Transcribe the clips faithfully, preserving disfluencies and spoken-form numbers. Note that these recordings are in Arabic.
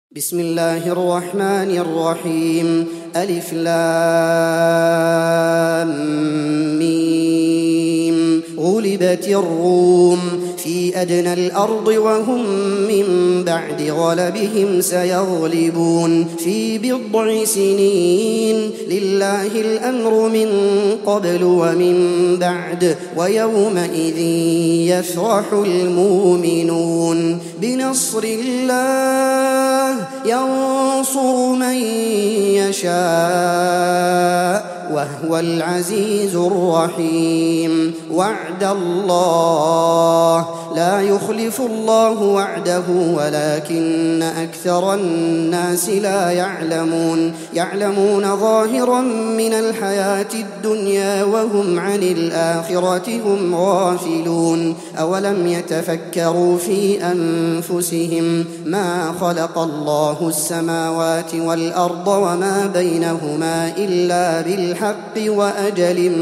بسم الله الرحمن الرحيم. ألف لام ميم. غلبت الروم في أدنى الأرض وهم من بعد غلبهم سيغلبون في بضع سنين. لله الأمر من قبل ومن بعد ويومئذ يفرح المؤمنون بنصر الله ينصر من يشاء وهو العزيز الرحيم. وعد الله لا يخلف الله وعده ولكن أكثر الناس لا يعلمون يعلمون ظاهرا من الحياة الدنيا وهم عن الآخرة هم غافلون. أولم يتفكروا في أنفسهم ما خلق الله السماوات والأرض وما بينهما إلا بالحق وأجل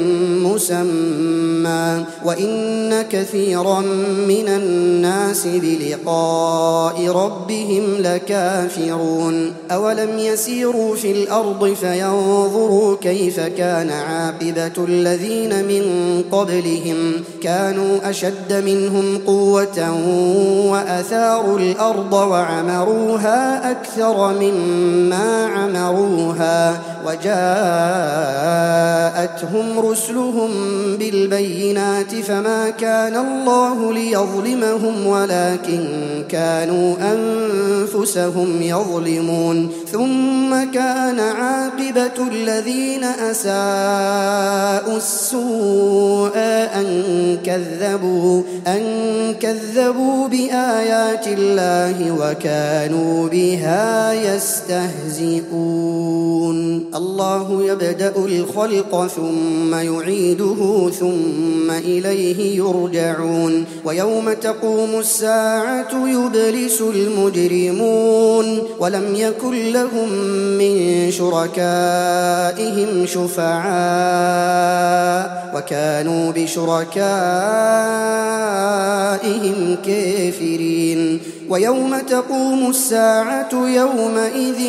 مسمى وإن كثيرا من الناس بلقاء ربهم لكافرون. أولم يسيروا في الأرض فينظروا كيف كان عاقبة الذين من قبلهم كانوا أشد منهم قوة وأثاروا الأرض وعمروها أكثر مما عمروها وجاءتهم رسلهم بالبينات فما كان الله ليظلمهم ولكن كانوا أنفسهم يظلمون. ثم كان عاقبة الذين أساءوا السوء أن كذبوا أن كذبوا بآيات الله وكانوا بها يستهزئون. الله يبدأ الخلق ثم يعيده ثم إليه يرجعون. ويوم تقوم الساعة يبلس المجرمون ولم يكن لهم من شركائهم شفعاء وكانوا بشركائهم كافرين. ويوم تقوم الساعة يومئذ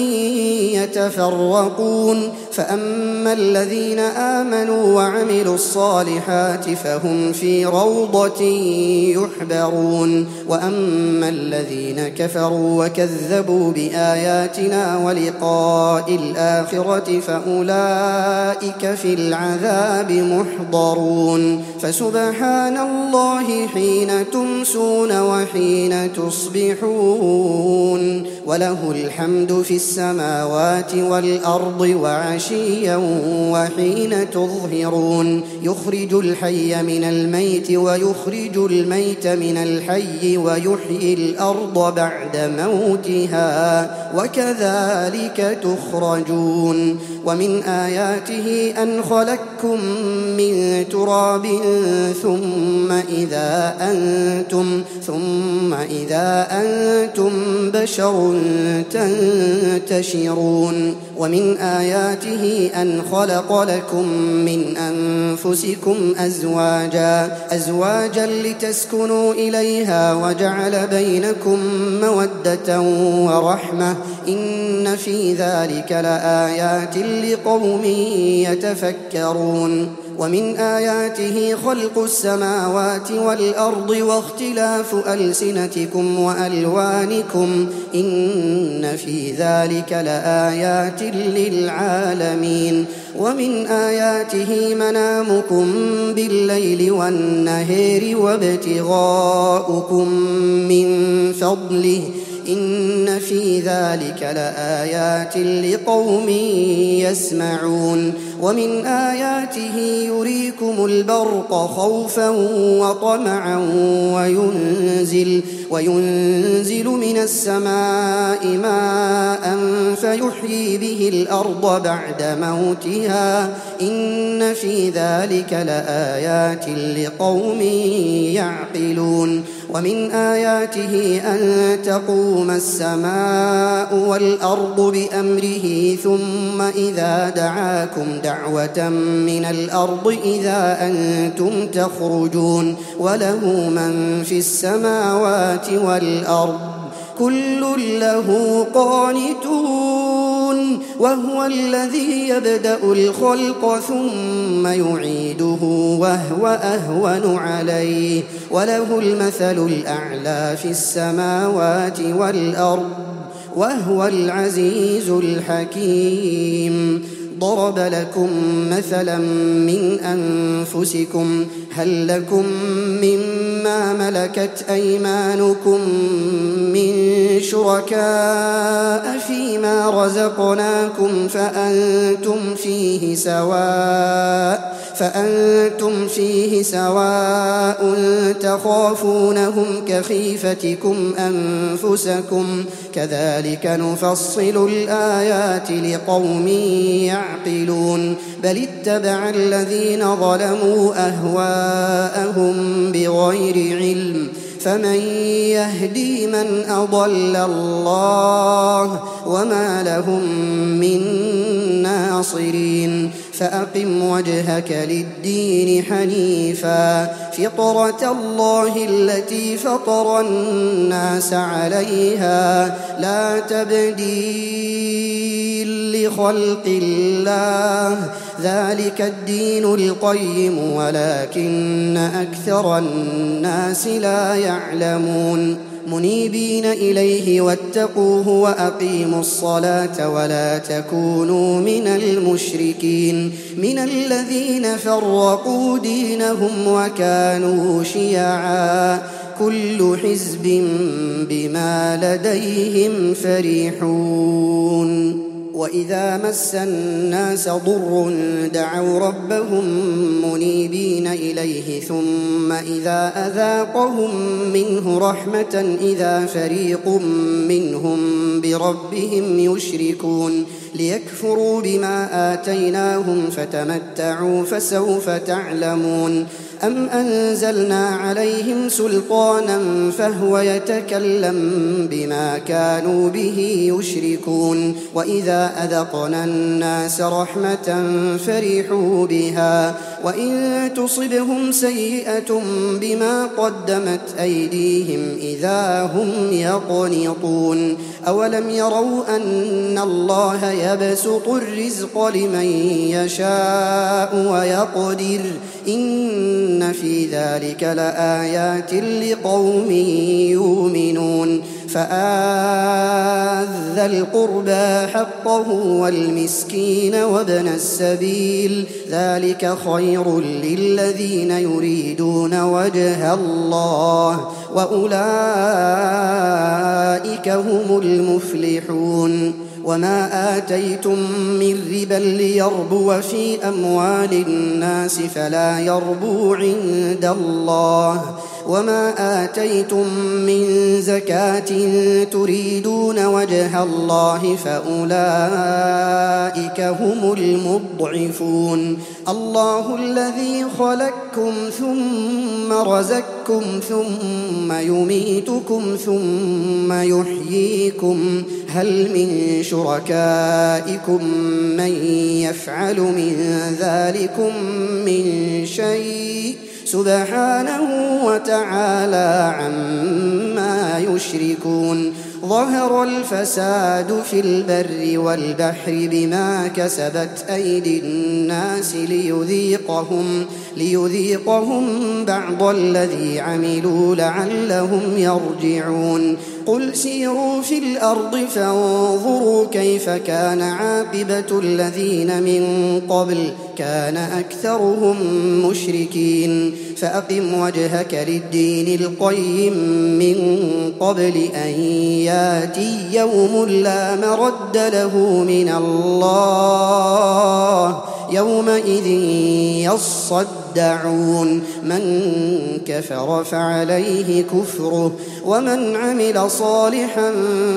يتفرقون فأما الذين آمنوا وعملوا الصالحات فهم في روضة يحبرون وأما الذين كفروا وكذبوا بآياتنا ولقاء الآخرة فأولئك في العذاب محضرون. فسبحان الله حين تمسون وحين تصبحون وله الحمد في السماوات والأرض وعشيا وحين تظهرون. يخرج الحي من الميت ويخرج الميت من الحي ويحيي الأرض بعد موتها وكذلك تخرجون. ومن آياته أن خلقكم من تراب ثم إذا أنتم ثم إذا أنتم بشر تنتشرون. ومن آياته أن خلق لكم من أنفسكم أزواجا أزواجا لتسكنوا إليها وجعل بينكم مودة ورحمة إن في ذلك لآيات لقوم يتفكرون. ومن آياته خلق السماوات والأرض واختلاف ألسنتكم وألوانكم إن في ذلك لآيات للعالمين. ومن آياته منامكم بالليل والنهار وابتغاؤكم من فضله إن في ذلك لآيات لقوم يسمعون. ومن آياته يريكم البرق خوفا وطمعا وينزل, وينزل من السماء ماء فيحيي به الأرض بعد موتها إن في ذلك لآيات لقوم يعقلون. ومن آياته أن تقوم السماء والأرض بأمره ثم إذا دعاكم دعوة من الأرض إذا أنتم تخرجون وله من في السماوات والأرض كل له قانتون وهو الذي يبدأ الخلق ثم يعيده وهو أهون عليه وله المثل الأعلى في السماوات والأرض وهو العزيز الحكيم ضرب لكم مثلا من أنفسكم هل لكم مما ملكت أيمانكم من شركاء فيما رزقناكم فأنتم فيه سواء فأنتم فيه سواء تخافونهم كخيفتكم أنفسكم كذلك نفصل الآيات لقوم يعقلون بل اتبع الذين ظلموا أهواءهم بغير علم فمن يهدي من أضل الله وما لهم من ناصرين فأقم وجهك للدين حنيفا فطرة الله التي فطر الناس عليها لا تبديل لخلق الله ذلك الدين القيم ولكن أكثر الناس لا يعلمون منيبين إليه واتقوه وأقيموا الصلاة ولا تكونوا من المشركين من الذين فرقوا دينهم وكانوا شيعا كل حزب بما لديهم فرحون وإذا مس الناس ضر دعوا ربهم منيبين إليه ثم إذا أذاقهم منه رحمة إذا فريق منهم بربهم يشركون ليكفروا بما آتيناهم فتمتعوا فسوف تعلمون أم أنزلنا عليهم سلطانا فهو يتكلم بما كانوا به يشركون وإذا أذقنا الناس رحمة فرحوا بها وإن تصبهم سيئة بما قدمت أيديهم إذا هم يقنطون أولم يروا أن الله يبسط الرزق لمن يشاء ويقدر إن في ذلك لآيات لقوم يؤمنون فآت ذا القربى حقه والمسكين وابن السبيل ذلك خير للذين يريدون وجه الله وأولئك هم المفلحون وما آتيتم من ربا ليربو في أموال الناس فلا يربو عند الله وما آتيتم من زكاة تريدون وجه الله فأولئك هم المضعفون الله الذي خلقكم ثم رزقكم ثم يميتكم ثم يحييكم هل من شركائكم من يفعل من ذلكم من شيء سبحانه وتعالى عما يشركون ظهر الفساد في البر والبحر بما كسبت أيدي الناس ليذيقهم ليذيقهم بعض الذي عملوا لعلهم يرجعون قل سيروا في الأرض فانظروا كيف كان عاقبة الذين من قبل كان أكثرهم مشركين فأقم وجهك للدين القيم من قبل أن ياتي يوم لا مرد له من الله يومئذ يصدعون من كفر فعليه كفره ومن عمل صالحا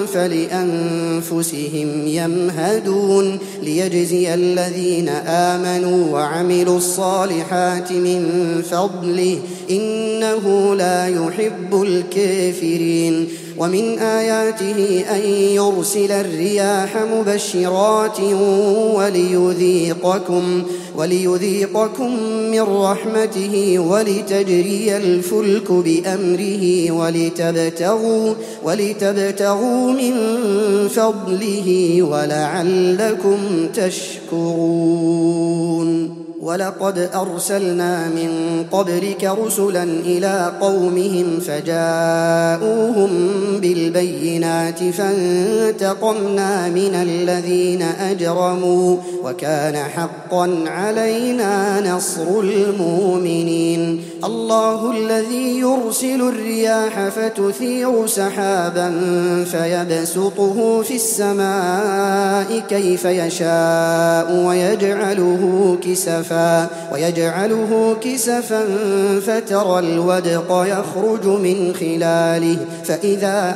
فلأنفسهم يمهدون ليجزي الذين آمنوا وعملوا الصالحات من فضله إنه لا يحب الكافرين ومن آياته أن يرسل الرياح مبشرات وليذيقكم, وليذيقكم من رحمته ولتجري الفلك بأمره ولتبتغوا, ولتبتغوا من فضله ولعلكم تشكرون. ولقد أرسلنا من قبلك رسلا إلى قومهم فجاءوهم بالبينات فانتقمنا من الذين أجرموا وكان حقا علينا نصر المؤمنين. الله الذي يرسل الرياح فتثير سحابا فيبسطه في السماء كيف يشاء ويجعله كسفا ويجعله كسفا فترى الودق يخرج من خلاله فإذا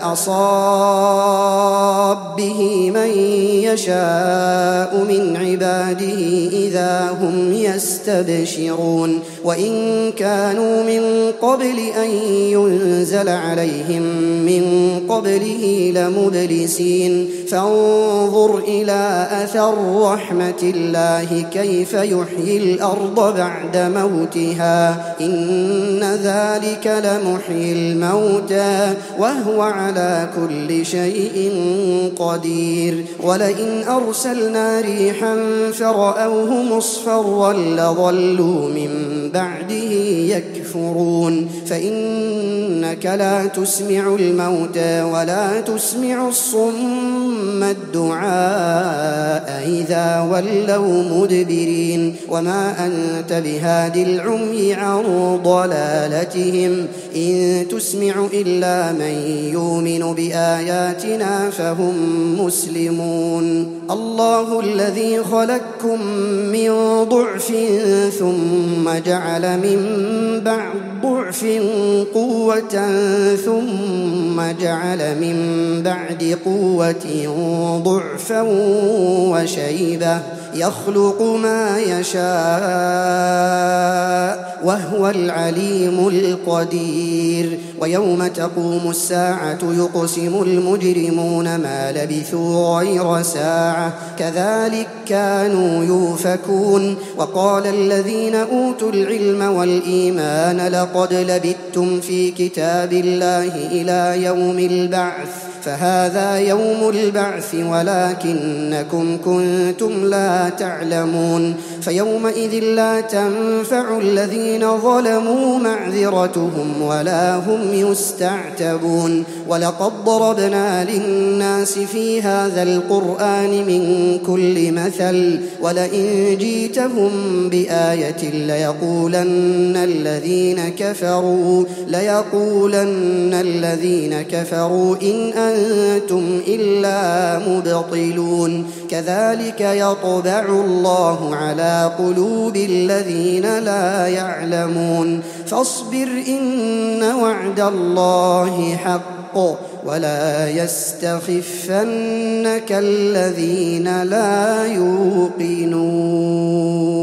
أصاب به من يشاء من عباده إذا هم يستبشرون. وإن كانوا من قبل أن ينزل عليهم من قبله لمبلسين فانظر إلى أثر رحمة الله كيف يحيي الأرض بعد موتها إن ذلك لمحيي الموتى وهو على كل شيء قدير. ولئن أرسلنا ريحا فرأوه مصفرا لظلوا من بعده يكفرون فإنك لا تسمع الموتى ولا تسمع الصم الدعاء إذا ولوا مدبرين. وما أنت بهاد العمي عن ضلالتهم إن تسمع إلا من يؤمن بآياتنا فهم مسلمون. الله الذي خلقكم من ضعف ثم جعل من بعد ضعف قوة ثم جعل من بعد قوة ضعفا وشيبة يخلق ما يشاء وهو العليم القدير. ويوم تقوم الساعة يقسم المجرمون ما لبثوا غير ساعة كذلك كانوا يؤفكون. وقال الذين أوتوا العلم والإيمان لقد لبثتم في كتاب الله إلى يوم البعث فهذا يوم البعث ولكنكم كنتم لا تعلمون. فيومئذ لا تنفع الذين ظلموا معذرتهم ولا هم يستعتبون. ولقد ضربنا للناس في هذا القرآن من كل مثل ولئن جئتهم بآية ليقولن الذين كفروا ليقولن الذين كفروا إن أنتم إلا مبطلون. كذلك يطبع الله على قلوب الذين لا يعلمون. فاصبر إن وعد الله حق ولا يستخفنك الذين لا يوقنون.